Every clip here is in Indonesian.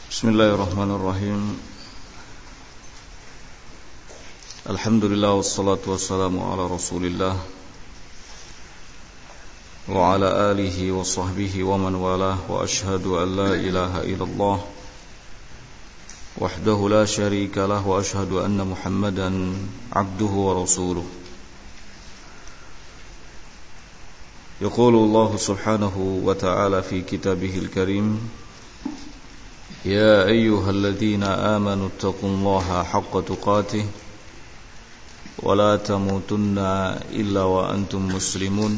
Bismillahirrahmanirrahim. Alhamdulillah wassalatu wassalamu ala Rasulillah wa ala alihi wa sahbihi wa man walah wa ashhadu an la ilaha illallah wahdahu la syarika lah wa ashhadu anna Muhammadan abduhu wa rasuluh. Yaqulu Allah subhanahu wa ta'ala fi kitabihil karim: يا أيها الذين آمنوا اتقوا الله حق تقاته ولا تموتن إلا وأنتم مسلمون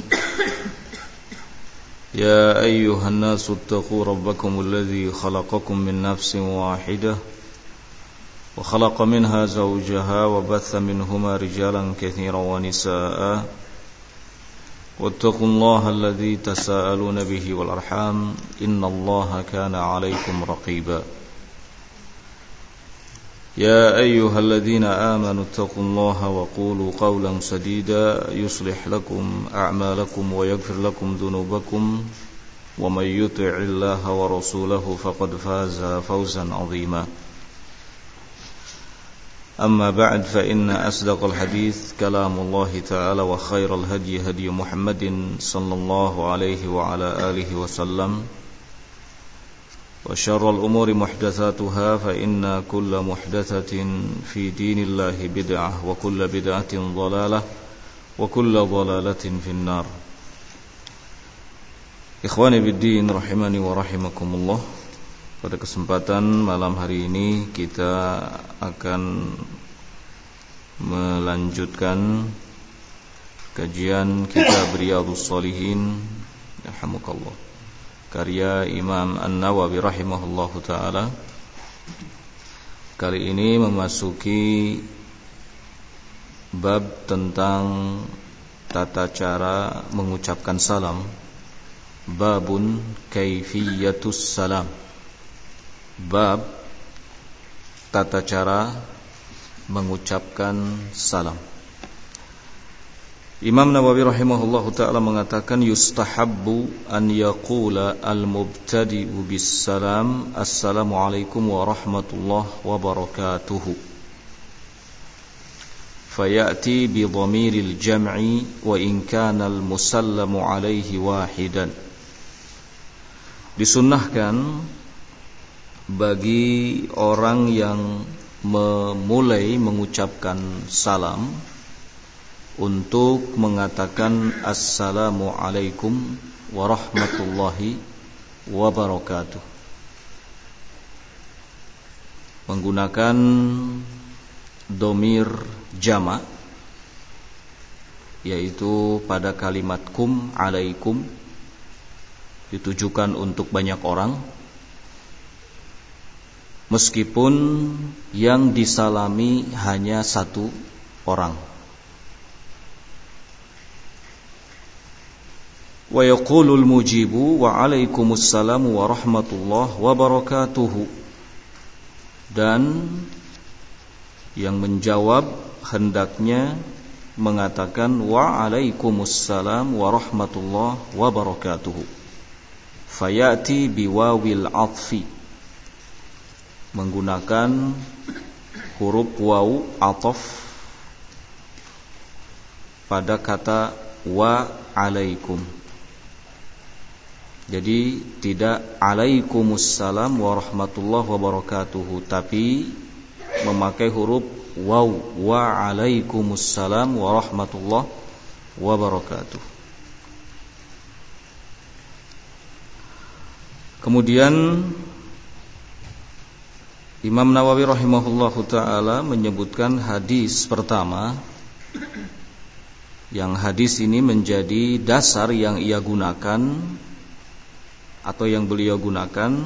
يا أيها الناس اتقوا ربكم الذي خلقكم من نفس واحدة وخلق منها زوجها وبث منهما رجالا كثيرا ونساء واتقوا الله الذي تساءلون به والأرحام إن الله كان عليكم رقيبا يا أيها الذين آمنوا اتقوا الله وقولوا قولا سديدا يصلح لكم أعمالكم ويغفر لكم ذنوبكم ومن يطع الله ورسوله فقد فاز فوزا عظيما أما بعد فإن أصدق الحديث كلام الله تعالى وخير الهدي هدي محمد صلى الله عليه وعلى آله وسلم وشر الأمور محدثاتها فإن كل محدثة في دين الله بدعة وكل بدعة ضلالة وكل ضلالة في النار. Ikhwani biddin rahimani wa rahimakumullah. Pada kesempatan malam hari ini kita akan melanjutkan kajian kitab Riyadhus Shalihin rahimakallah, karya Imam An-Nawawi rahimahullahu taala. Kali ini memasuki bab tentang tata cara mengucapkan salam. Babun kaifiyatus salam. Bab tata cara mengucapkan salam. Imam Nawawi rahimahullahu ta'ala mengatakan yustahabbu an yaqula al-mubtadi'u bis salam assalamu alaikum wa rahmatullah wa barakatuhu fayati bi dhamiril jam'i wa in kana al-musallamu alaihi wahidan. Disunnahkan bagi orang yang memulai mengucapkan salam untuk mengatakan assalamu alaikum warahmatullahi wabarakatuh menggunakan dhamir jama', yaitu pada kalimat kum alaikum ditujukan untuk banyak orang, meskipun yang disalami hanya satu orang. Wa yaqulul mujibu wa alaikumussalam wa rahmatullah wa barakatuhu. Dan yang menjawab hendaknya mengatakan wa alaikumussalam wa rahmatullah wa barakatuhu. Fayati biwawil atfi, menggunakan huruf waw ataf pada kata wa alaikum. Jadi tidak alaikumussalam warahmatullahi wabarakatuh, tapi memakai huruf waw wa alaikumussalam warahmatullahi wabarakatuh. Kemudian Imam Nawawi rahimahullahu ta'ala menyebutkan hadis pertama, yang hadis ini menjadi dasar yang ia gunakan atau yang beliau gunakan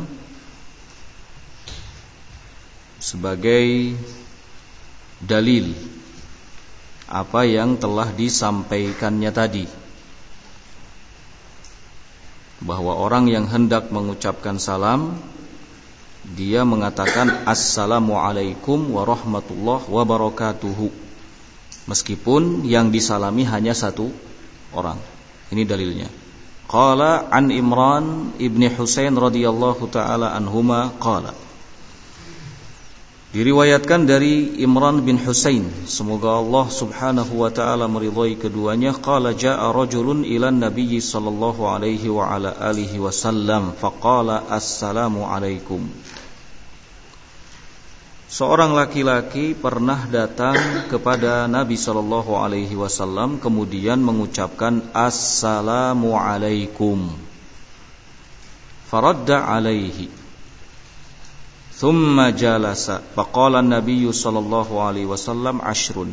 sebagai dalil apa yang telah disampaikannya tadi, bahwa orang yang hendak mengucapkan salam dia mengatakan assalamualaikum warahmatullahi wabarakatuh, meskipun yang disalami hanya satu orang. Ini dalilnya. Qala an Imran ibni Husain radhiyallahu ta'ala anhuma qala Diriwayatkan dari Imran bin Husain, semoga Allah Subhanahu wa taala meridhai keduanya, qala jaa rajulun ila Nabi sallallahu alaihi wa ala alihi wasallam faqala assalamu alaikum. Seorang laki-laki pernah datang kepada Nabi sallallahu alaihi wasallam kemudian mengucapkan assalamu alaikum. Faradda alaihi thumma jalasa faqala an-nabiy sallallahu alaihi wasallam ashrun.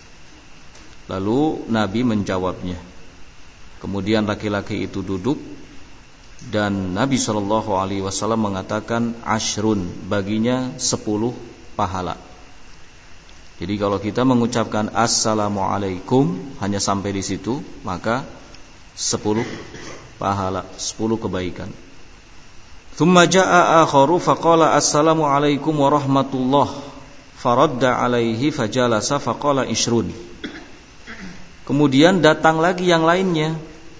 Lalu Nabi menjawabnya. Kemudian laki-laki itu duduk dan Nabi sallallahu alaihi wasallam mengatakan ashrun, baginya 10 pahala. Jadi kalau kita mengucapkan assalamualaikum hanya sampai di situ, maka 10 pahala, 10 kebaikan. Thumma jaa akharu faqala assalamu alaikum warahmatullah faradda alaihi fajalasa faqala ishrun. Kemudian datang lagi yang lainnya,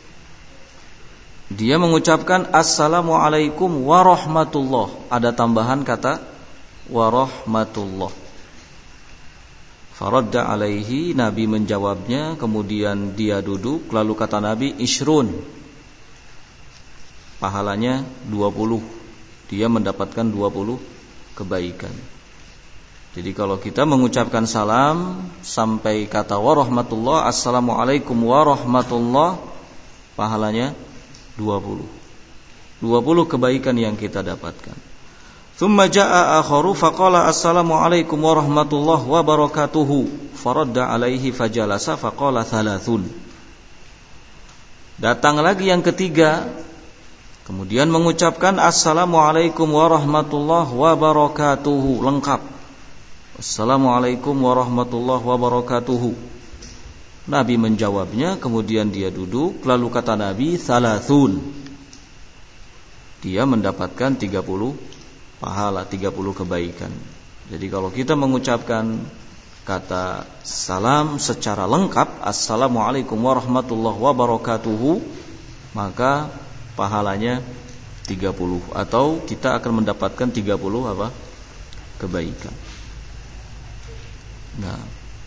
dia mengucapkan assalamu alaikum warahmatullah, ada tambahan kata warahmatullah. Faradda alaihi, Nabi menjawabnya, kemudian dia duduk, lalu kata Nabi ishrun, pahalanya 20, dia mendapatkan 20 kebaikan. Jadi kalau kita mengucapkan salam sampai kata warahmatullah, assalamualaikum warahmatullah, pahalanya 20 kebaikan yang kita dapatkan. Thumma jaa akharu faqala assalamualaikum warahmatullahi wabarakatuhu faradda alaihi fajalasa faqala thalathun. Datang lagi yang ketiga, kemudian mengucapkan assalamualaikum warahmatullahi wabarakatuhu, lengkap. Assalamualaikum warahmatullahi wabarakatuhu. Nabi menjawabnya, kemudian dia duduk, lalu kata Nabi thalathun, dia mendapatkan 30 pahala, 30 kebaikan. Jadi kalau kita mengucapkan kata salam secara lengkap, assalamualaikum warahmatullahi wabarakatuhu, maka pahalanya 30, atau kita akan mendapatkan 30 kebaikan. Nah,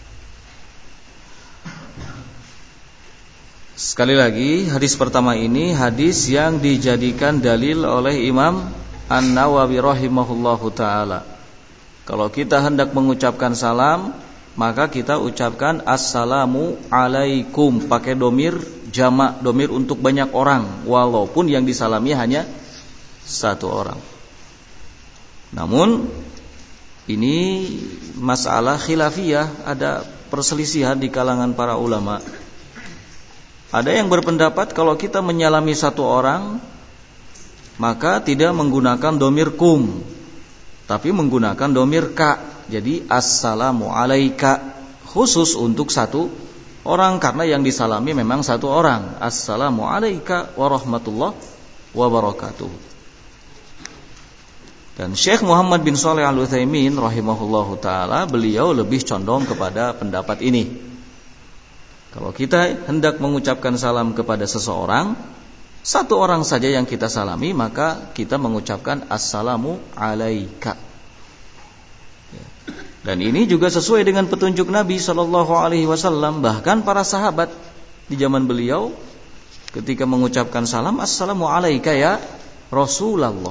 sekali lagi, hadis pertama ini hadis yang dijadikan dalil oleh Imam An-Nawawi rahimahullahu ta'ala. Kalau kita hendak mengucapkan salam, maka kita ucapkan assalamu alaikum, pakai domir jamak, domir untuk banyak orang, walaupun yang disalami hanya satu orang. Namun ini masalah khilafiyah, ada perselisihan di kalangan para ulama. Ada yang berpendapat kalau kita menyalami satu orang, maka tidak menggunakan domir kum, tapi menggunakan domir ka. Jadi assalamu alaika, khusus untuk satu orang, karena yang disalami memang satu orang. Assalamu alaika warahmatullahi wabarakatuh. Dan Syekh Muhammad bin Shalih Al-Utsaimin rahimahullahu ta'ala, beliau lebih condong kepada pendapat ini. Kalau kita hendak mengucapkan salam kepada seseorang, satu orang saja yang kita salami, maka kita mengucapkan assalamu alaika. Dan ini juga sesuai dengan petunjuk Nabi SAW. Bahkan para sahabat di zaman beliau, ketika mengucapkan salam, assalamu alaika ya Rasulullah.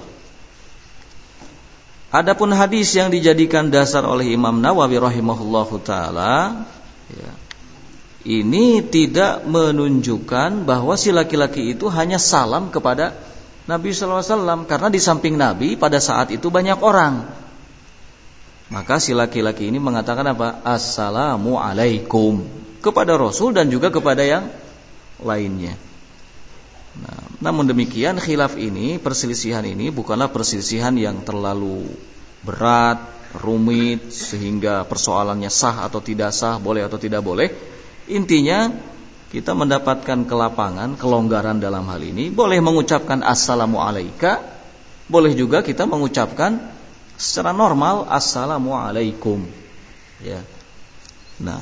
Adapun hadis yang dijadikan dasar oleh Imam Nawawi rahimahullahu ta'ala, ya, ini tidak menunjukkan bahwa si laki-laki itu hanya salam kepada Nabi SAW, karena di samping Nabi pada saat itu banyak orang. Maka si laki-laki ini mengatakan apa? Assalamu alaikum, kepada Rasul dan juga kepada yang lainnya. Nah, namun demikian khilaf ini, perselisihan ini bukanlah perselisihan yang terlalu berat, rumit, sehingga persoalannya sah atau tidak sah, boleh atau tidak boleh. Intinya kita mendapatkan kelapangan, kelonggaran dalam hal ini. Boleh mengucapkan assalamu alaika, boleh juga kita mengucapkan secara normal assalamu alaikum, ya. Nah,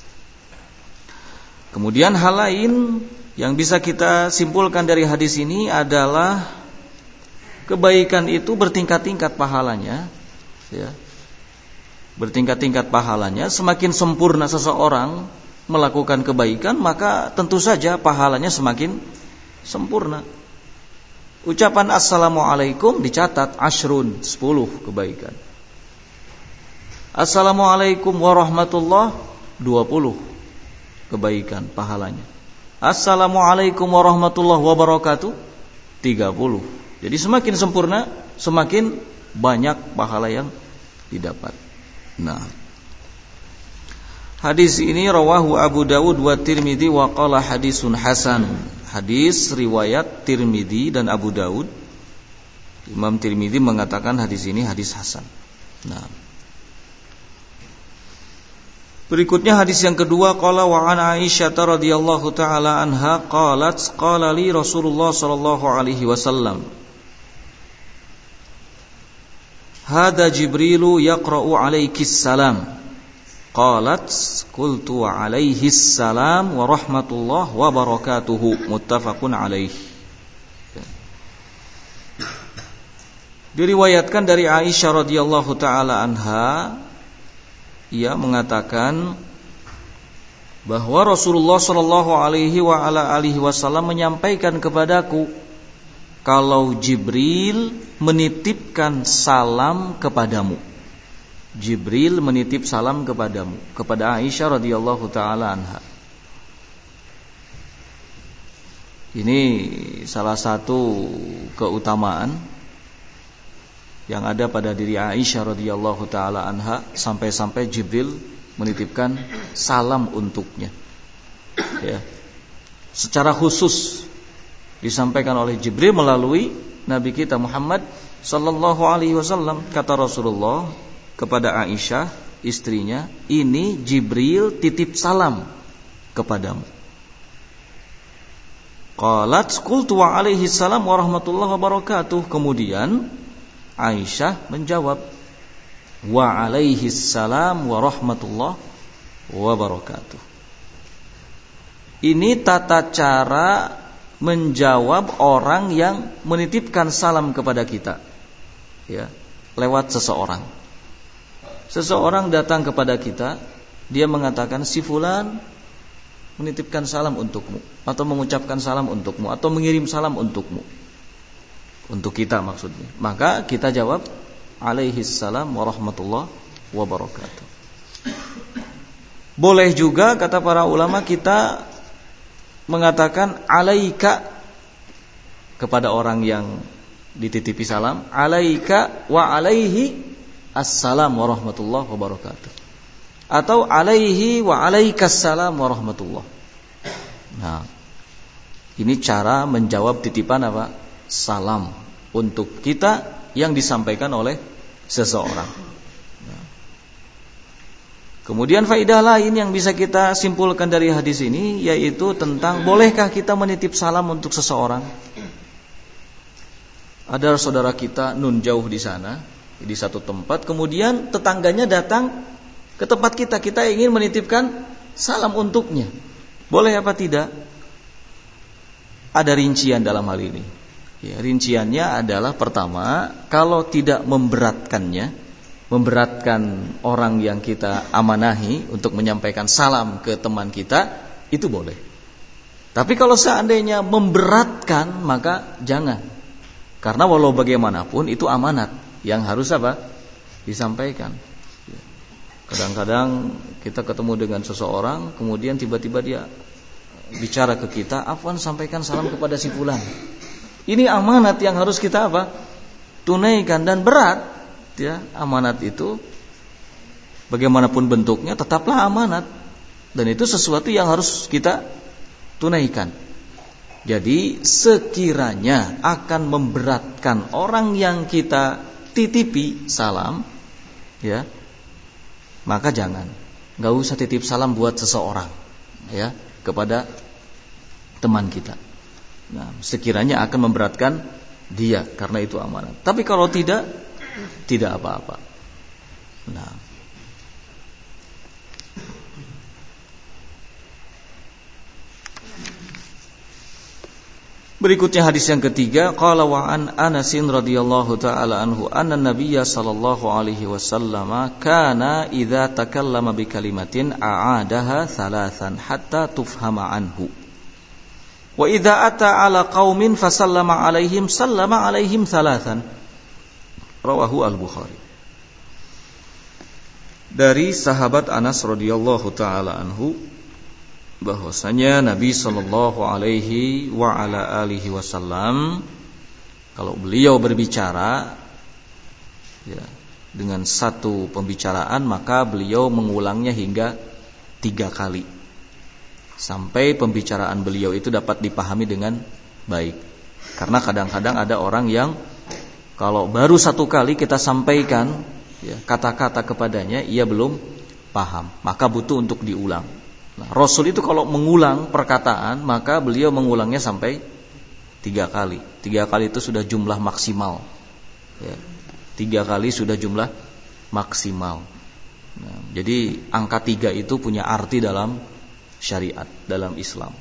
kemudian hal lain yang bisa kita simpulkan dari hadis ini adalah kebaikan itu bertingkat-tingkat pahalanya, ya. bertingkat-tingkat pahalanya. Semakin sempurna seseorang melakukan kebaikan, maka tentu saja pahalanya semakin sempurna. Ucapan assalamualaikum dicatat 10 kebaikan. Assalamualaikum warahmatullah 20 kebaikan pahalanya. Assalamualaikum warahmatullahi wabarakatuh 30. Jadi semakin sempurna, semakin banyak pahala yang didapat. Nah, hadis ini rawahu Abu Dawud wa Tirmidzi wa qala hadisun hasan. Hadis riwayat Tirmidzi dan Abu Dawud. Imam Tirmidzi mengatakan hadis ini hadis hasan. Nah, berikutnya hadis yang kedua, qala wa an Aisyah radhiyallahu taala anha qalat qala li Rasulullah sallallahu alaihi wasallam hada Jibrilu yaqra'u alaikis salam. Qalat qultu wa alaihis salam wa rahmatullah wa barakatuhu muttafaqun alaih. Diriwayatkan dari Aisyah radhiyallahu taala anha, ia mengatakan bahwa Rasulullah sallallahu alaihi wa ala alihi wasallam menyampaikan kepadaku kalau Jibril menitipkan salam kepadamu. Jibril menitip salam kepadamu, kepada Aisyah radhiyallahu taala anha. Ini salah satu keutamaan yang ada pada diri Aisyah radhiyallahu taala anha, sampai-sampai Jibril menitipkan salam untuknya. Ya. Secara khusus disampaikan oleh Jibril melalui Nabi kita Muhammad sallallahu alaihi wasallam. Kata Rasulullah kepada Aisyah istrinya, ini Jibril titip salam kepadamu. Qalat qultu wa alaihi salam wa rahmatullahi wa barakatuh. Kemudian Aisyah menjawab, wa alaihi salam wa rahmatullahi wa barakatuh. Ini tata cara menjawab orang yang menitipkan salam kepada kita, ya, lewat seseorang. Seseorang datang kepada kita, dia mengatakan si fulan menitipkan salam untukmu, atau mengucapkan salam untukmu, atau mengirim salam untukmu, untuk kita maksudnya. Maka kita jawab alaihi salam warahmatullahi wabarakatuh. Boleh juga kata para ulama kita mengatakan alaika kepada orang yang dititipi salam, alaika wa alaihi assalam warahmatullahi wabarakatuh, atau alaihi wa alaikassalam warahmatullahi. Nah, ini cara menjawab titipan apa? Salam untuk kita yang disampaikan oleh seseorang. Nah, kemudian faedah lain yang bisa kita simpulkan dari hadis ini, yaitu tentang bolehkah kita menitip salam untuk seseorang. Ada saudara kita nun jauh di sana, di satu tempat, kemudian tetangganya datang ke tempat kita, kita ingin menitipkan salam untuknya. Boleh apa tidak? Ada rincian dalam hal ini. Ya, rinciannya adalah pertama, kalau tidak memberatkannya, memberatkan orang yang kita amanahi untuk menyampaikan salam ke teman kita, itu boleh. Tapi kalau seandainya memberatkan, maka jangan. Karena walau bagaimanapun itu amanat yang harus apa? Disampaikan. Kadang-kadang kita ketemu dengan seseorang, kemudian tiba-tiba dia bicara ke kita, afwan sampaikan salam kepada si fulan. Ini amanat yang harus kita apa? Tunaikan, dan berat, ya, amanat itu bagaimanapun bentuknya tetaplah amanat, dan itu sesuatu yang harus kita tunaikan. Jadi sekiranya akan memberatkan orang yang kita titipi salam, ya, maka jangan. Gak usah titip salam buat seseorang, ya, kepada teman kita. Nah, sekiranya akan memberatkan dia, karena itu amanat. Tapi kalau tidak apa-apa. Nah, Berikutnya hadis yang ketiga, qala wa an Anas radhiyallahu taala anhu anna Nabiyya sallallahu alaihi wasallam kana idza takallama bi kalimatin a'adaha thalathan hatta tufhama anhu. Wa idza ata ala qaumin fasallama alaihim sallama alaihim thalathan. Rawahu al-Bukhari. Dari sahabat Anas radhiyallahu taala anhu bahwasanya Nabi sallallahu alaihi wa ala alihi wasallam kalau beliau berbicara ya, dengan satu pembicaraan maka beliau mengulangnya hingga 3 kali sampai pembicaraan beliau itu dapat dipahami dengan baik. Karena kadang-kadang ada orang yang kalau baru 1 kali kita sampaikan ya, kata-kata kepadanya ia belum paham, maka butuh untuk diulang. Nah, Rasul itu kalau mengulang perkataan maka beliau mengulangnya sampai 3 kali. 3 kali itu sudah jumlah maksimal ya. 3 kali sudah jumlah maksimal. Nah, jadi angka 3 itu punya arti dalam syariat, dalam Islam.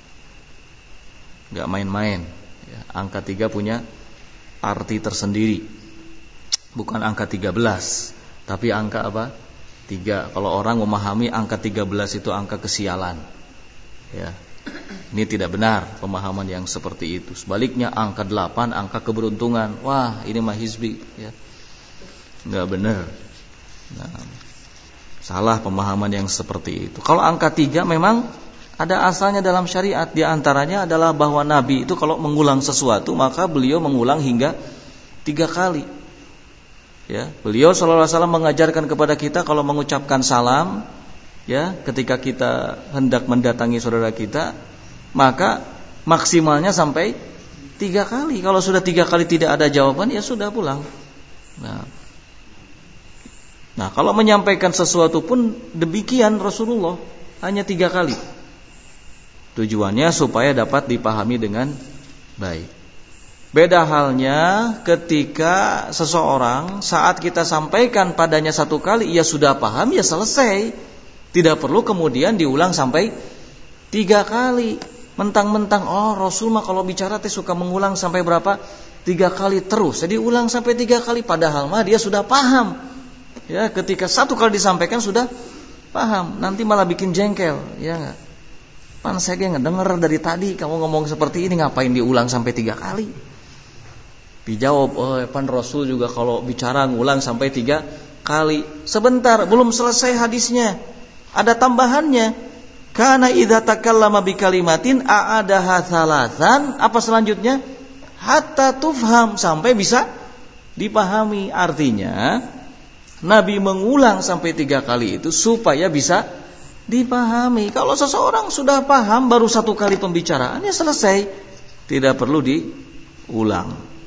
Gak main-main ya. Angka 3 punya arti tersendiri. Bukan angka 13, tapi angka apa? 3. Kalau orang memahami angka 13 itu angka kesialan ya. Ini tidak benar pemahaman yang seperti itu. Sebaliknya angka 8 angka keberuntungan. Wah, ini mah hizbi ya. Enggak benar. Nah, salah pemahaman yang seperti itu. Kalau angka 3 memang ada asalnya dalam syariat. Di antaranya adalah bahwa Nabi itu kalau mengulang sesuatu maka beliau mengulang hingga 3 kali. Ya, beliau sallallahu alaihi wasallam mengajarkan kepada kita kalau mengucapkan salam ya, ketika kita hendak mendatangi saudara kita, maka maksimalnya sampai 3 kali. Kalau sudah 3 kali tidak ada jawaban ya sudah pulang. Nah, kalau menyampaikan sesuatu pun demikian Rasulullah, hanya 3 kali. Tujuannya supaya dapat dipahami dengan baik. Beda halnya ketika seseorang saat kita sampaikan padanya 1 kali ia sudah paham ya selesai. Tidak perlu kemudian diulang sampai 3 kali. Mentang-mentang Rasul mah kalau bicara teh suka mengulang sampai berapa? 3 kali terus. Jadi ulang sampai 3 kali padahal mah dia sudah paham. Ya, ketika 1 kali disampaikan sudah paham. Nanti malah bikin jengkel, ya enggak? Pan saya ngedenger dari tadi kamu ngomong seperti ini, ngapain diulang sampai 3 kali? Dijawab, pan Rasul juga kalau bicara ngulang sampai 3 kali. Sebentar, belum selesai hadisnya. Ada tambahannya. Kana idza takallama bi kalimatin a'adaha thalathan. Apa selanjutnya? Hatta tufham, sampai bisa dipahami. Artinya, Nabi mengulang sampai 3 kali itu supaya bisa dipahami. Kalau seseorang sudah paham baru 1 kali pembicaraan ya selesai. Tidak perlu diulang.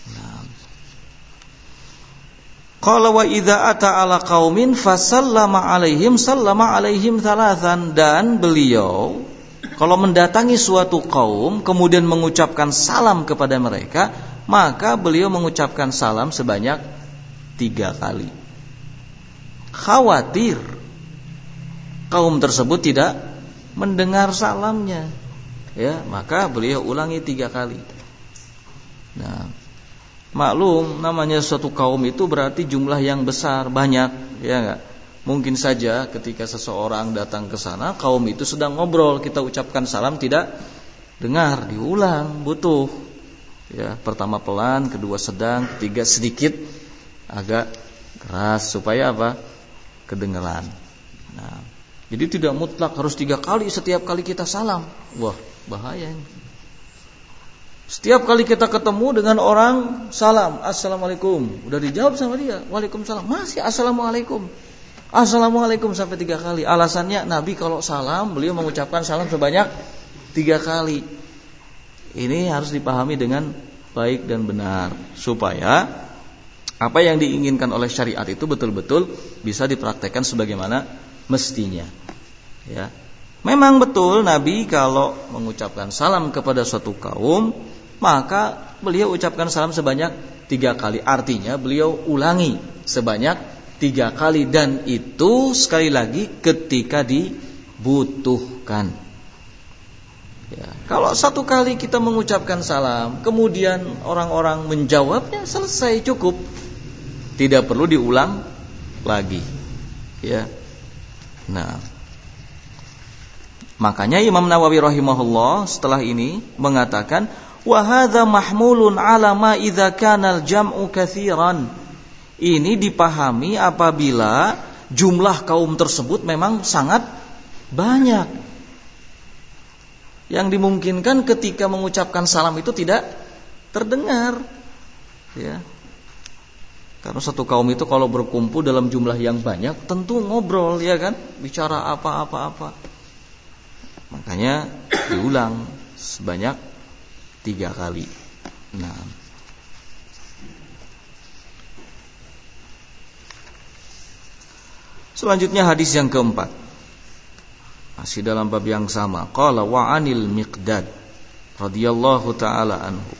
Qala wa idza ata ala qaumin fasallama alaihim sallama alaihim thalathan. Dan beliau kalau mendatangi suatu kaum kemudian mengucapkan salam kepada mereka, maka beliau mengucapkan salam sebanyak 3 kali. Khawatir kaum tersebut tidak mendengar salamnya ya, maka beliau ulangi 3 kali. Nah, maklum namanya suatu kaum itu berarti jumlah yang besar, banyak, ya enggak? Mungkin saja ketika seseorang datang ke sana, kaum itu sedang ngobrol, kita ucapkan salam tidak dengar, diulang, butuh. Ya, pertama pelan, kedua sedang, ketiga sedikit agak keras supaya apa? Kedengaran. Nah, jadi tidak mutlak harus 3 kali setiap kali kita salam. Wah, bahaya ini. Setiap kali kita ketemu dengan orang, salam, assalamualaikum. Udah dijawab sama dia, waalaikumsalam. Masih assalamualaikum. Assalamualaikum sampai 3 kali. Alasannya Nabi kalau salam, beliau mengucapkan salam sebanyak 3 kali. Ini harus dipahami dengan baik dan benar, supaya apa yang diinginkan oleh syariat itu betul-betul bisa dipraktekkan sebagaimana mestinya. Ya. Memang betul Nabi kalau mengucapkan salam kepada suatu kaum, maka beliau ucapkan salam sebanyak 3 kali. Artinya beliau ulangi sebanyak 3 kali. Dan itu sekali lagi ketika dibutuhkan. Ya, kalau satu kali kita mengucapkan salam, kemudian orang-orang menjawabnya, selesai, cukup. Tidak perlu diulang lagi. Ya. Nah, makanya Imam Nawawi rahimahullah setelah ini mengatakan, wa hadza mahmulun ala ma idza kana al-jam'u katsiran. Ini dipahami apabila jumlah kaum tersebut memang sangat banyak. Yang dimungkinkan ketika mengucapkan salam itu tidak terdengar, ya. Karena satu kaum itu kalau berkumpul dalam jumlah yang banyak tentu ngobrol, ya kan, bicara apa. Makanya diulang sebanyak 3 kali. Nah, selanjutnya hadis yang keempat, masih dalam bab yang sama. Qala wa 'anil Miqdad radhiyallahu ta'ala anhu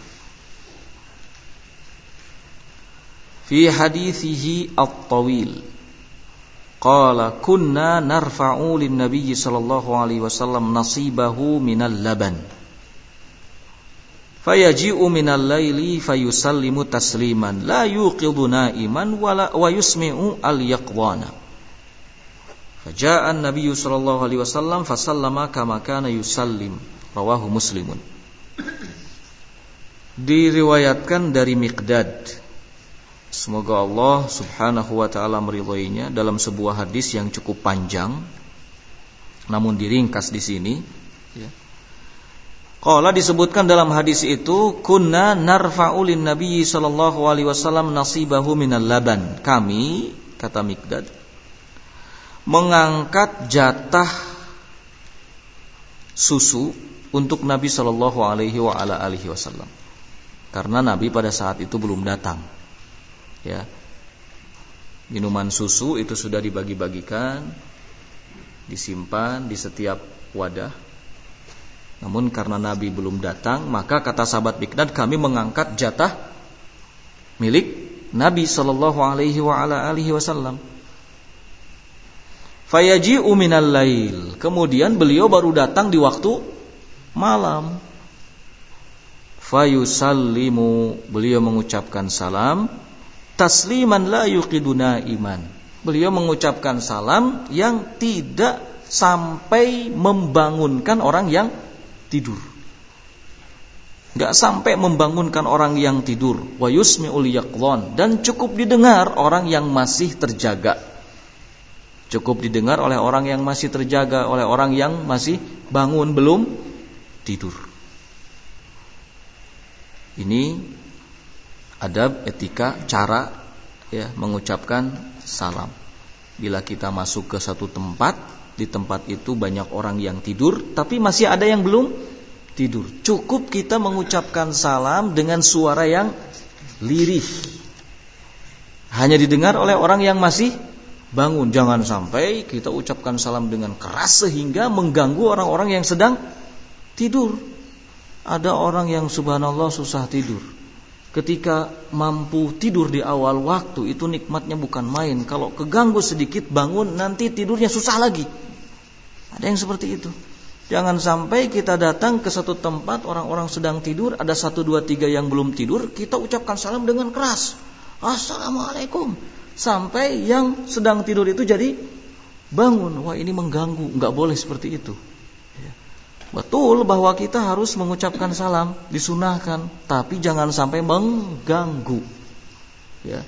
fi hadithihi at-tawil qala kunna narfa'u lin-nabiy sallallahu alaihi wasallam nasibahu minal laban fayaji'u minal laili fayusallimu tasliman la yuqidu na'iman wa yusmi'u al-yaqdana. Faja'an Nabi sallallahu alaihi wasallam fasallama kama kana yusallim. Rawahu Muslimun. Diriwayatkan dari Miqdad, semoga Allah subhanahu wa ta'ala meridhoinya, dalam sebuah hadis yang cukup panjang namun diringkas di sini, ya. Qala, disebutkan dalam hadis itu, kunna narfa'u lin Nabi sallallahu alaihi wasallam nasibahu minal laban. Kami, kata Miqdad, mengangkat jatah susu untuk Nabi sallallahu alaihi wasallam. Karena Nabi pada saat itu belum datang. Ya. Minuman susu itu sudah dibagi-bagikan, disimpan di setiap wadah. Namun karena Nabi belum datang, maka kata sahabat Miqdad, kami mengangkat jatah milik Nabi sallallahu alaihi wasallam. Fayaji'u minal lail. Kemudian beliau baru datang di waktu malam. Fayusallimu. Beliau mengucapkan salam. Tasliman la yuqiduna iman. Beliau mengucapkan salam yang tidak sampai membangunkan orang yang tidur. Enggak sampai membangunkan orang yang tidur. Wa yusmi'ul yaqdhan. Dan cukup didengar orang yang masih terjaga. Cukup didengar oleh orang yang masih terjaga, oleh orang yang masih bangun belum tidur. Ini adab, etika, cara, ya, mengucapkan salam. Bila kita masuk ke satu tempat, di tempat itu banyak orang yang tidur, tapi masih ada yang belum tidur. Cukup kita mengucapkan salam dengan suara yang lirih. Hanya didengar oleh orang yang masih bangun. Jangan sampai kita ucapkan salam dengan keras sehingga mengganggu orang-orang yang sedang tidur. Ada orang yang subhanallah susah tidur. Ketika mampu tidur di awal waktu, itu nikmatnya bukan main. Kalau keganggu sedikit bangun, nanti tidurnya susah lagi. Ada yang seperti itu. Jangan sampai kita datang ke satu tempat, orang-orang sedang tidur, ada 1, 2, 3 yang belum tidur, kita ucapkan salam dengan keras. Assalamualaikum. Sampai yang sedang tidur itu jadi bangun. Wah, ini mengganggu. Enggak boleh seperti itu. Betul bahwa kita harus mengucapkan salam, disunahkan, tapi jangan sampai mengganggu. Ya.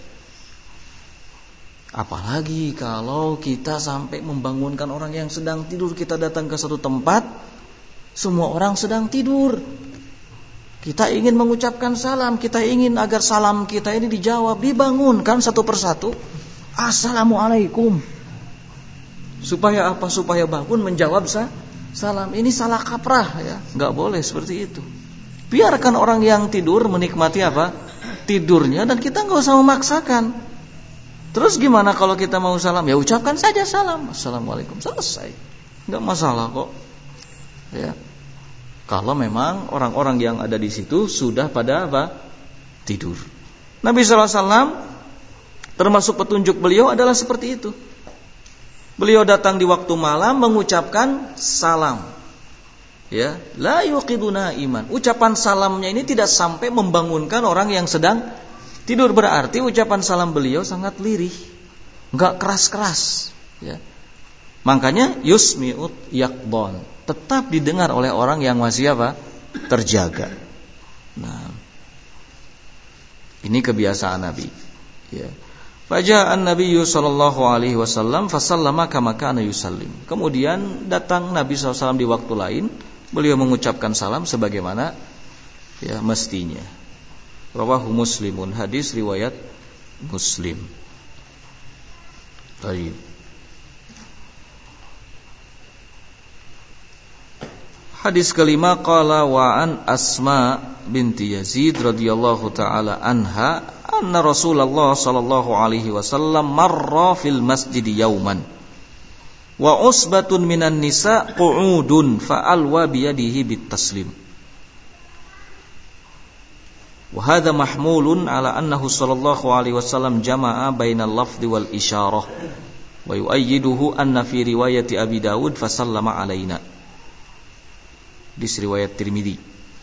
Apalagi kalau kita sampai membangunkan orang yang sedang tidur. Kita datang ke satu tempat, semua orang sedang tidur. Kita ingin mengucapkan salam, kita ingin agar salam kita ini dijawab, dibangunkan satu persatu. Assalamualaikum. Supaya apa? Supaya bangun menjawab salam. Ini salah kaprah, ya. Enggak boleh seperti itu. Biarkan orang yang tidur menikmati apa? Tidurnya, dan kita enggak usah memaksakan. Terus gimana kalau kita mau salam? Ya ucapkan saja salam. Assalamualaikum, selesai. Enggak masalah kok. Ya. Kalau memang orang-orang yang ada di situ sudah pada apa? Tidur. Nabi SAW termasuk petunjuk beliau adalah seperti itu. Beliau datang di waktu malam mengucapkan salam. Ya, la yuqiduna iman. Ucapan salamnya ini tidak sampai membangunkan orang yang sedang tidur, berarti ucapan salam beliau sangat lirih, enggak keras-keras, ya. Makanya yusmi'ut yaqdon, tetap didengar oleh orang yang masih apa? Terjaga. Nah, ini kebiasaan Nabi, ya. Faja'an Nabiyyu sallallahu alaihi wasallam fasallama kama kana yusallim. Kemudian datang Nabi SAW di waktu lain, beliau mengucapkan salam sebagaimana ya mestinya. Rawahu Muslimun, hadis riwayat Muslim. Baik. Hadis kelima, qala wa an Asma binti Yazid radhiyallahu taala anha anna Rasulullah sallallahu alaihi wasallam marra fil masjid yauman wa usbatun minan nisa qu'udun fa'alwa biyadihi bit taslim. Wa hadha mahmulun ala annahu sallallahu alaihi wasallam jama'a bainal lafzi wal isyarah wa yu'ayyiduhu anna fi riwayati Abi Dawud fasallama alaina. Di riwayat Tirmidzi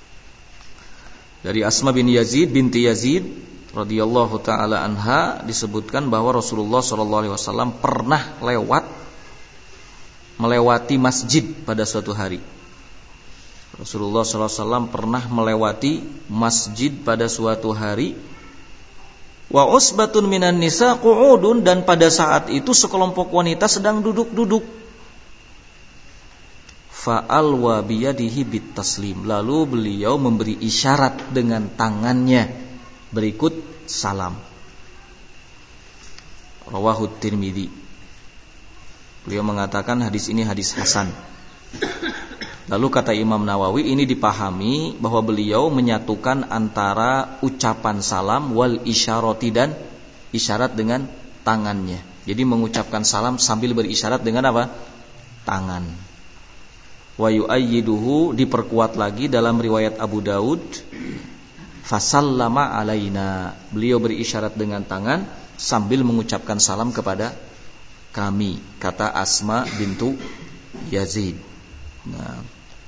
dari Asma binti Yazid radhiyallahu taala anha disebutkan bahwa Rasulullah sallallahu alaihi wasallam pernah melewati masjid pada suatu hari. Rasulullah sallallahu alaihi wasallam pernah melewati masjid pada suatu hari. Wa usbatun minan nisa qu'udun, dan pada saat itu sekelompok wanita sedang duduk-duduk. Fa'alwa biyadihi bit taslim, lalu beliau memberi isyarat dengan tangannya berikut salam. Rawahu Tirmidzi. Beliau mengatakan hadis ini hadis hasan. Lalu kata Imam Nawawi, ini dipahami bahwa beliau menyatukan antara ucapan salam wal isyarati, dan isyarat dengan tangannya. Jadi mengucapkan salam sambil berisyarat dengan apa? Tangan. Wa yu'ayyiduhu, diperkuat lagi dalam riwayat Abu Daud, fasallama alaina, beliau berisyarat dengan tangan sambil mengucapkan salam kepada kami, kata Asma bintu Yazid. Nah,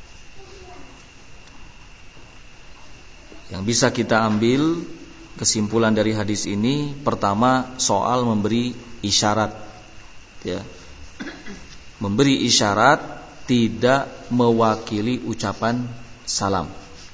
yang bisa kita ambil kesimpulan dari hadis ini, pertama soal memberi isyarat, ya. Memberi isyarat tidak mewakili ucapan salam.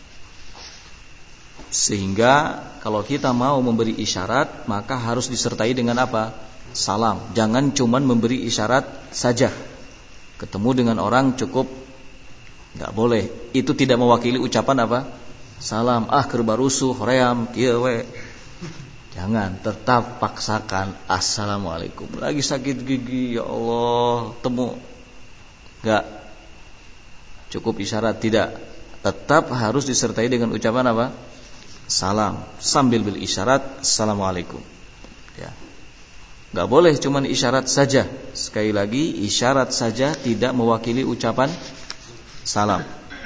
Sehingga kalau kita mau memberi isyarat, maka harus disertai dengan apa? Salam. Jangan cuman memberi isyarat saja. Ketemu dengan orang cukup, enggak boleh. Itu tidak mewakili ucapan apa? Salam. Keur barusuh hoream kieu we. Jangan, tetap paksakan assalamualaikum. Lagi sakit gigi, ya Allah, temu. Enggak cukup isyarat, tidak. Tetap harus disertai dengan ucapan apa? Salam. Sambil berisyarat assalamualaikum. Ya. Enggak boleh cuman isyarat saja. Sekali lagi, isyarat saja tidak mewakili ucapan salam.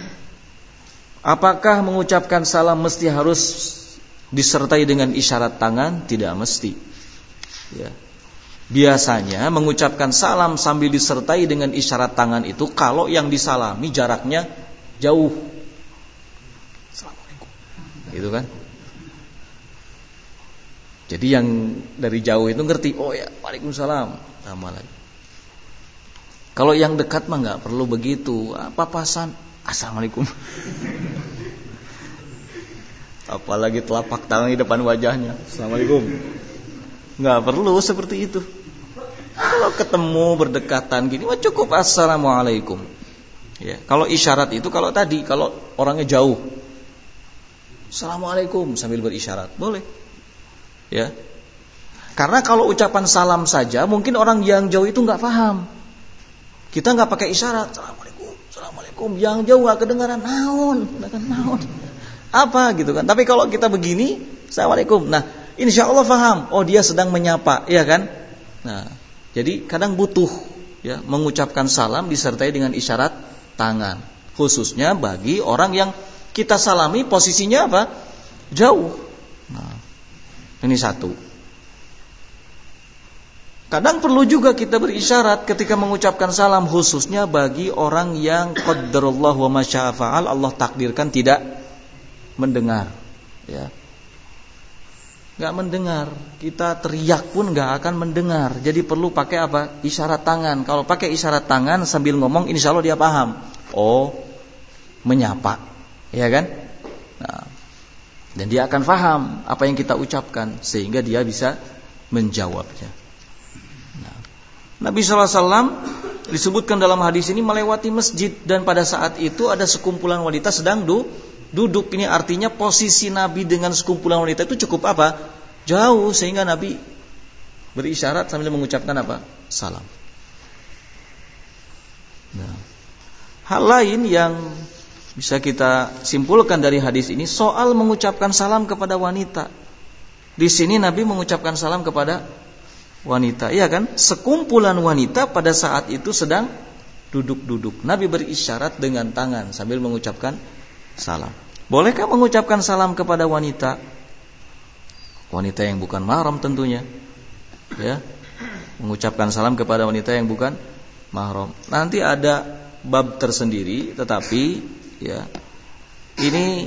Apakah mengucapkan salam mesti harus disertai dengan isyarat tangan? Tidak mesti. Ya. Biasanya mengucapkan salam sambil disertai dengan isyarat tangan itu kalau yang disalami jaraknya jauh. Assalamualaikum. Gitu kan? Jadi yang dari jauh itu ngerti, oh ya, waalaikumsalam. Tambah lagi. Kalau yang dekat mah nggak perlu begitu. Papasan, assalamualaikum. Apalagi telapak tangan di depan wajahnya, assalamualaikum. Nggak perlu seperti itu. Kalau ketemu berdekatan gini, wah cukup assalamualaikum. Ya, kalau isyarat itu kalau orangnya jauh, assalamualaikum sambil berisyarat, boleh. Ya, karena kalau ucapan salam saja, mungkin orang yang jauh itu nggak paham. Kita nggak pakai isyarat, assalamualaikum, yang jauh nggak kedengaran, naon, apa gitu kan? Tapi kalau kita begini, assalamualaikum, nah insya Allah paham. Oh, dia sedang menyapa, ya kan? Nah, jadi kadang butuh ya mengucapkan salam disertai dengan isyarat tangan, khususnya bagi orang yang kita salami posisinya apa? Jauh. Nah, ini satu. Kadang perlu juga kita berisyarat ketika mengucapkan salam, khususnya bagi orang yang qadarullah wa ma syaa fa'al, Allah takdirkan tidak mendengar, ya. Enggak mendengar, kita teriak pun enggak akan mendengar. Jadi perlu pakai apa? Isyarat tangan. Kalau pakai isyarat tangan sambil ngomong, insyaallah dia paham. Oh, menyapa, ya kan? Nah, dan dia akan paham apa yang kita ucapkan sehingga dia bisa menjawabnya. Nabi SAW disebutkan dalam hadis ini melewati masjid, dan pada saat itu ada sekumpulan wanita sedang duduk. Ini artinya posisi Nabi dengan sekumpulan wanita itu cukup apa? Jauh, sehingga Nabi berisyarat sambil mengucapkan apa? Salam. Nah, hal lain yang bisa kita simpulkan dari hadis ini soal mengucapkan salam kepada wanita. Di sini Nabi mengucapkan salam kepada wanita, iya kan? Sekumpulan wanita pada saat itu sedang duduk-duduk. Nabi berisyarat dengan tangan sambil mengucapkan salam. Bolehkah mengucapkan salam kepada wanita? Wanita yang bukan mahram tentunya, ya. Mengucapkan salam kepada wanita yang bukan mahram. Nanti ada bab tersendiri, tetapi ya, ini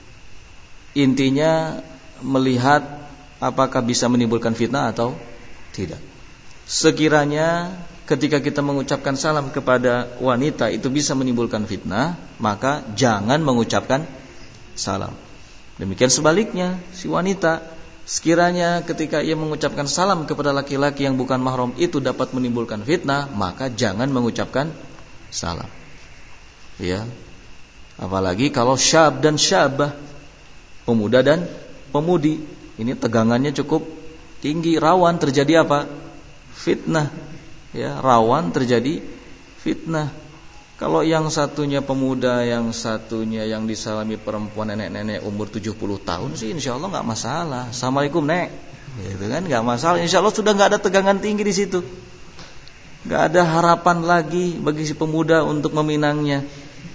intinya melihat apakah bisa menimbulkan fitnah atau tidak. Sekiranya ketika kita mengucapkan salam kepada wanita itu bisa menimbulkan fitnah, maka jangan mengucapkan salam. Demikian sebaliknya, si wanita sekiranya ketika ia mengucapkan salam kepada laki-laki yang bukan mahram itu dapat menimbulkan fitnah, maka jangan mengucapkan salam. Ya. Apalagi kalau syab dan syabah, pemuda dan pemudi, ini tegangannya cukup tinggi, rawan terjadi apa? Fitnah. Ya, rawan terjadi fitnah. Kalau yang satunya pemuda, yang satunya yang disalami perempuan nenek-nenek umur 70 tahun sih insyaallah enggak masalah. Assalamualaikum, Nek. Gitu kan, enggak masalah. Insyaallah sudah enggak ada tegangan tinggi di situ. Enggak ada harapan lagi bagi si pemuda untuk meminangnya.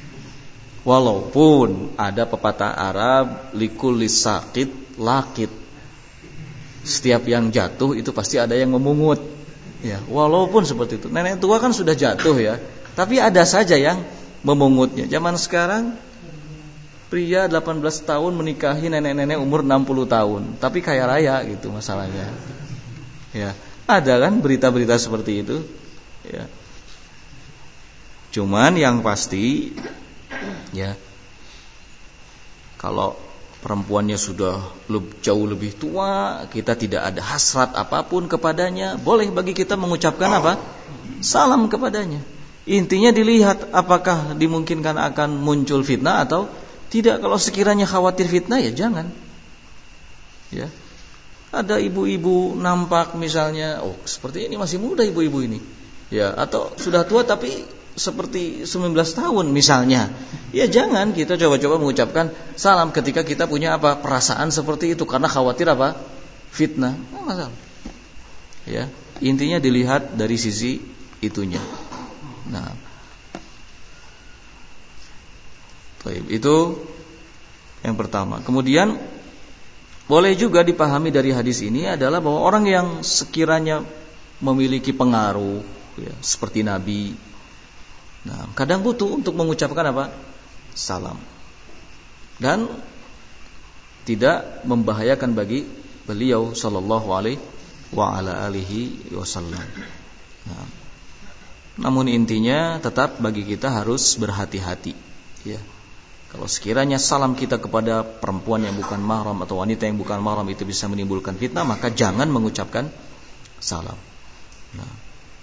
Walaupun ada pepatah Arab, likulli saqit laqit. Setiap yang jatuh itu pasti ada yang memungut, ya. Walaupun seperti itu, nenek tua kan sudah jatuh, ya. Tapi ada saja yang memungutnya. Zaman sekarang pria 18 tahun menikahi nenek-nenek umur 60 tahun, tapi kaya raya gitu masalahnya. Ya, ada kan berita-berita seperti itu, ya. Cuman yang pasti, ya, kalau perempuannya sudah jauh lebih tua, kita tidak ada hasrat apapun kepadanya, boleh bagi kita mengucapkan apa? Salam kepadanya. Intinya dilihat apakah dimungkinkan akan muncul fitnah atau tidak. Kalau sekiranya khawatir fitnah, ya jangan. Ya. Ada ibu-ibu nampak misalnya, oh seperti ini masih muda ibu-ibu ini, ya, atau sudah tua tapi seperti 19 tahun misalnya, ya jangan kita coba-coba mengucapkan salam ketika kita punya apa? Perasaan seperti itu, karena khawatir apa? Fitnah. Nggak masalah. Ya, intinya dilihat dari sisi itunya. Nah, itu yang pertama. Kemudian boleh juga dipahami dari hadis ini adalah bahwa orang yang sekiranya memiliki pengaruh, ya, seperti Nabi, nah, kadang butuh untuk mengucapkan apa? Salam. Dan tidak membahayakan bagi beliau sallallahu alaihi wa ala alihi wasallam. Nah, namun intinya tetap bagi kita harus berhati-hati, ya. Kalau sekiranya salam kita kepada perempuan yang bukan mahram atau wanita yang bukan mahram itu bisa menimbulkan fitnah, maka jangan mengucapkan salam. Nah,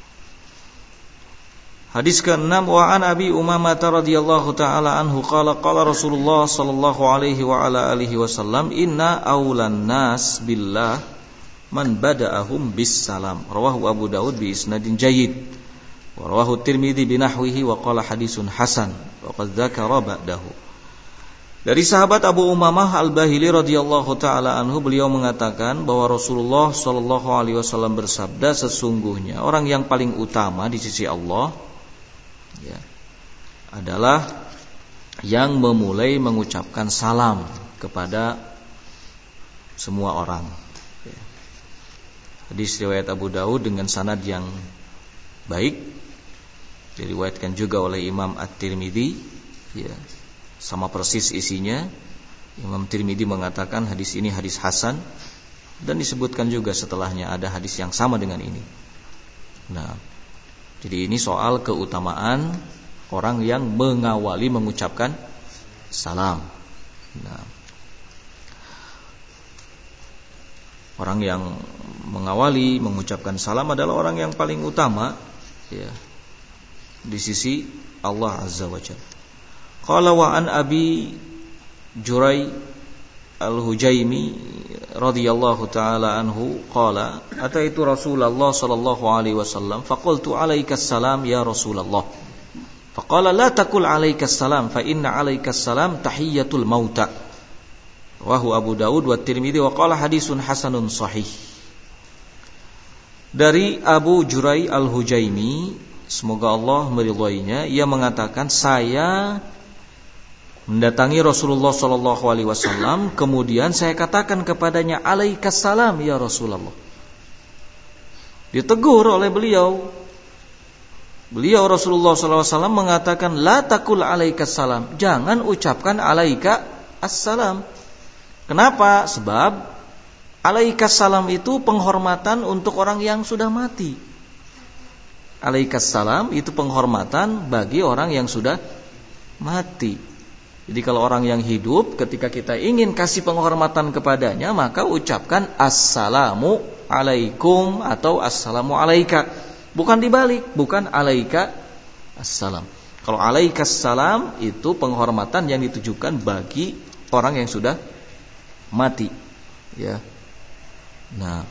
hadis ke-6, wa an Abi Umamah radhiyallahu taala anhu qala qala Rasulullah sallallahu alaihi wa ala alihi wasallam inna aulan nas billah man bada'ahum bis salam. Rawahu Abu Daud bi isnadin jayyid. Wa rawahu Tirmidzi bi nahwihi wa qala hadisun hasan wa qad dzakara ba'dahu. Dari sahabat Abu Umamah Al-Bahili radhiyallahu taala anhu, beliau mengatakan bahwa Rasulullah sallallahu alaihi wasallam bersabda, sesungguhnya orang yang paling utama di sisi Allah, ya, adalah yang memulai mengucapkan salam kepada semua orang. Hadis riwayat Abu Daud dengan sanad yang baik, diriwayatkan juga oleh Imam At-Tirmidzi, ya, sama persis isinya. Imam Tirmidzi mengatakan hadis ini hadis hasan, dan disebutkan juga setelahnya ada hadis yang sama dengan ini. Nah, jadi ini soal keutamaan orang yang mengawali mengucapkan salam. Nah, orang yang mengawali mengucapkan salam adalah orang yang paling utama, ya, di sisi Allah Azza wa Jalla. Qala wa an Abi Jurai Al-Hujaimi radhiyallahu ta'ala anhu qala ataitu Rasulullah sallallahu alaihi wasallam faqultu alaikas salam ya Rasulullah. Faqala la taqul alaikas salam fa inna alaikas salam tahiyyatul mauta. Rawahu Abu Daud wa Tirmidzi wa qala hadisun hasanun sahih. Dari Abu Jurai Al-Hujaimi, semoga Allah meridhoinya, ia mengatakan, saya mendatangi Rasulullah sallallahu alaihi wasallam, kemudian saya katakan kepadanya, alaikas salam ya Rasulullah. Ditegur oleh beliau. Beliau Rasulullah sallallahu alaihi wasallam mengatakan, la taqul alaikas salam, jangan ucapkan alaika assalam. Kenapa? Sebab alaikas salam itu penghormatan untuk orang yang sudah mati. Alaikas salam itu penghormatan bagi orang yang sudah mati. Jadi kalau orang yang hidup, ketika kita ingin kasih penghormatan kepadanya, maka ucapkan assalamu alaikum atau assalamu alaika. Bukan dibalik, bukan alaika assalam. Kalau alaikas salam itu penghormatan yang ditujukan bagi orang yang sudah mati, ya. Nah,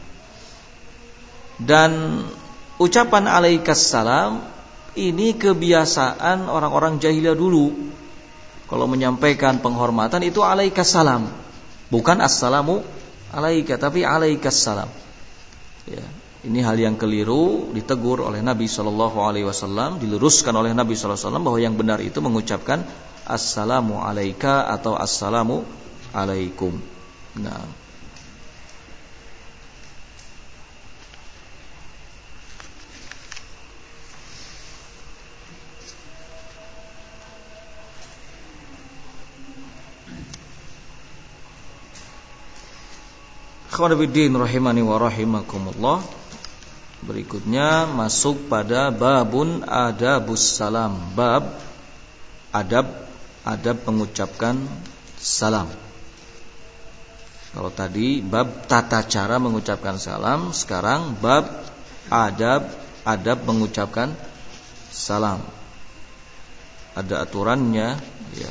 dan ucapan alaikas salam ini kebiasaan orang-orang jahiliyah dulu. Kalau menyampaikan penghormatan itu alaikas salam, bukan assalamu alaika, tapi alaikas salam. Ya, ini hal yang keliru, ditegur oleh Nabi sallallahu alaihi wasallam, diluruskan oleh Nabi sallallahu alaihi wasallam bahwa yang benar itu mengucapkan assalamu alaika atau assalamu alaikum. Nah, Khawanibiddin rahimani wa rahimakumullah. Berikutnya masuk pada babun adabus salam, bab adab mengucapkan salam. Kalau tadi bab tata cara mengucapkan salam, sekarang bab adab mengucapkan salam. Ada aturannya, ya.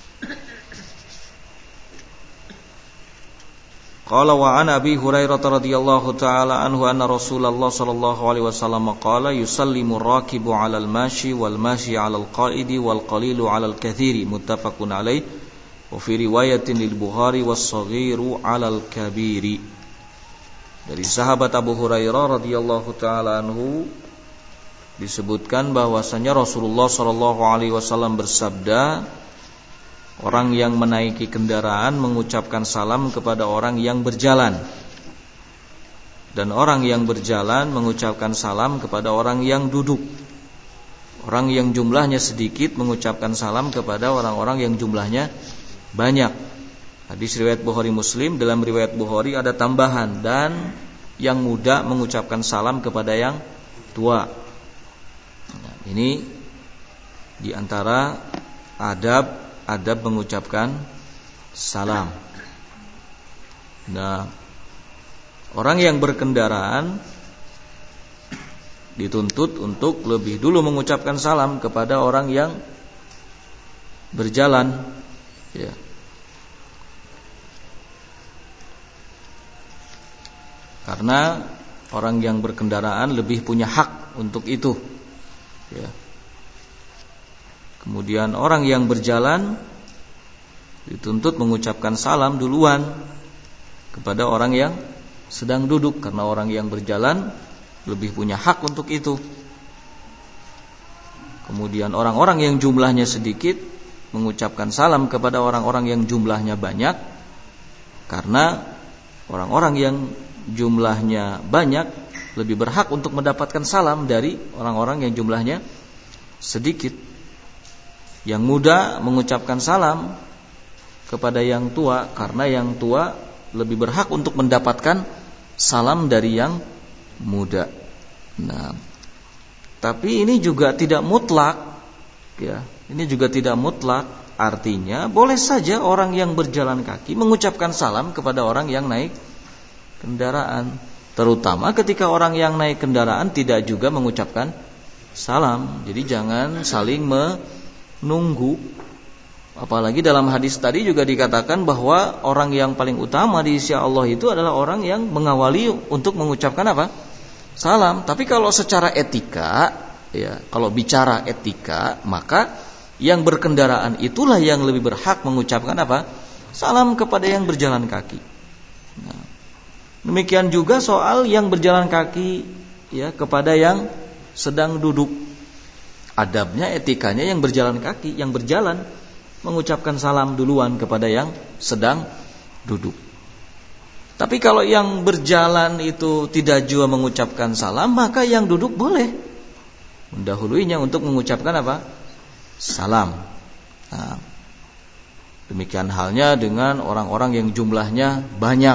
Qala wa an Abi Hurairah radhiyallahu ta'ala anhu anna Rasulullah sallallahu alaihi wasallam qala yusallimu ar-rakibu 'alal mashi wal mashi 'alal qa'idi wal qalilu 'alal katsiri muttafaqun alaih wa fi riwayatin lil Bukhari was-saghiru 'alal kabiri. Dari sahabat Abu Hurairah radhiyallahu ta'ala anhu disebutkan bahwasanya Rasulullah sallallahu alaihi wasallam bersabda, orang yang menaiki kendaraan mengucapkan salam kepada orang yang berjalan, dan orang yang berjalan mengucapkan salam kepada orang yang duduk. Orang yang jumlahnya sedikit mengucapkan salam kepada orang-orang yang jumlahnya banyak. Hadis riwayat Bukhari Muslim. Dalam riwayat Bukhari ada tambahan, dan yang muda mengucapkan salam kepada yang tua. Nah, ini diantara adab mengucapkan salam. Nah, orang yang berkendaraan dituntut untuk lebih dulu mengucapkan salam kepada orang yang berjalan, ya. Karena orang yang berkendaraan lebih punya hak untuk itu, ya. Kemudian orang yang berjalan dituntut mengucapkan salam duluan kepada orang yang sedang duduk, karena orang yang berjalan lebih punya hak untuk itu. Kemudian orang-orang yang jumlahnya sedikit mengucapkan salam kepada orang-orang yang jumlahnya banyak, karena orang-orang yang jumlahnya banyak lebih berhak untuk mendapatkan salam dari orang-orang yang jumlahnya sedikit. Yang muda mengucapkan salam kepada yang tua karena yang tua lebih berhak untuk mendapatkan salam dari yang muda. Nah, tapi ini juga tidak mutlak, ya. Ini juga tidak mutlak. Artinya boleh saja orang yang berjalan kaki mengucapkan salam kepada orang yang naik kendaraan, terutama ketika orang yang naik kendaraan tidak juga mengucapkan salam. Jadi jangan saling menunggu. Apalagi dalam hadis tadi juga dikatakan bahwa orang yang paling utama di sisi Allah itu adalah orang yang mengawali untuk mengucapkan apa? Salam. Tapi kalau secara etika, ya, kalau bicara etika, maka yang berkendaraan itulah yang lebih berhak mengucapkan apa? Salam kepada yang berjalan kaki. Nah, demikian juga soal yang berjalan kaki, ya, kepada yang sedang duduk. Adabnya, etikanya yang berjalan kaki, yang berjalan mengucapkan salam duluan kepada yang sedang duduk. Tapi kalau yang berjalan itu tidak juga mengucapkan salam, maka yang duduk boleh mendahuluinya untuk mengucapkan apa? Salam. Nah, demikian halnya dengan orang-orang yang jumlahnya banyak,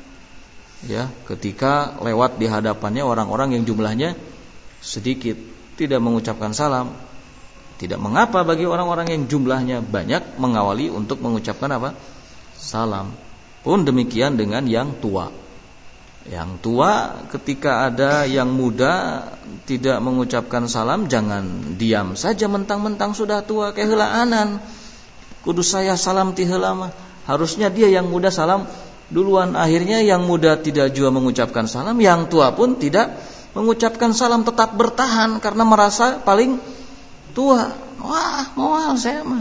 ya, ketika lewat di hadapannya orang-orang yang jumlahnya sedikit, tidak mengucapkan salam. Tidak mengapa bagi orang-orang yang jumlahnya banyak mengawali untuk mengucapkan apa? Salam. Pun demikian dengan yang tua. Yang tua ketika ada yang muda tidak mengucapkan salam, jangan diam saja mentang-mentang sudah tua keheulaan. Kudu saya salam ti heula mah. Harusnya dia yang muda salam duluan. Akhirnya yang muda tidak juga mengucapkan salam, yang tua pun tidak mengucapkan salam, tetap bertahan karena merasa paling tua. Wah, moal saya mah.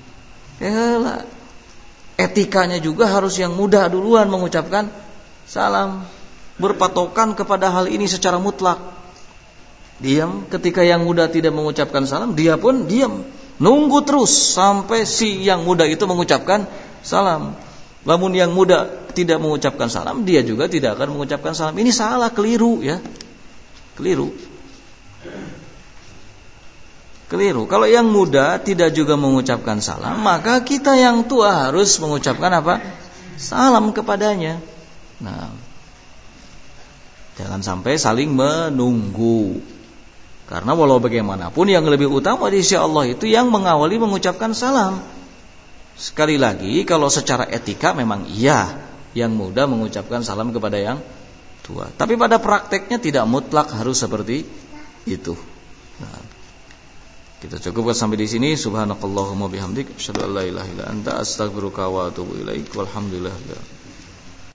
Heula. Etikanya juga harus yang muda duluan mengucapkan salam. Berpatokan kepada hal ini secara mutlak. Diam ketika yang muda tidak mengucapkan salam, dia pun diam. Nunggu terus sampai si yang muda itu mengucapkan salam. Namun yang muda tidak mengucapkan salam, dia juga tidak akan mengucapkan salam. Ini salah, keliru, ya. Keliru. Kalau yang muda tidak juga mengucapkan salam, maka kita yang tua harus mengucapkan apa? Salam kepadanya. Nah, jangan sampai saling menunggu. Karena walau bagaimanapun yang lebih utama di sisi Allah itu yang mengawali mengucapkan salam. Sekali lagi, kalau secara etika memang iya yang muda mengucapkan salam kepada yang tua. Tapi pada prakteknya tidak mutlak harus seperti itu. Nah, kita cukupkan sampai di sini. Subhanakallahumma bihamdik, asyhadu an la ilaha illa anta, astaghfiruka wa atubu ilaik. Walhamdulillah.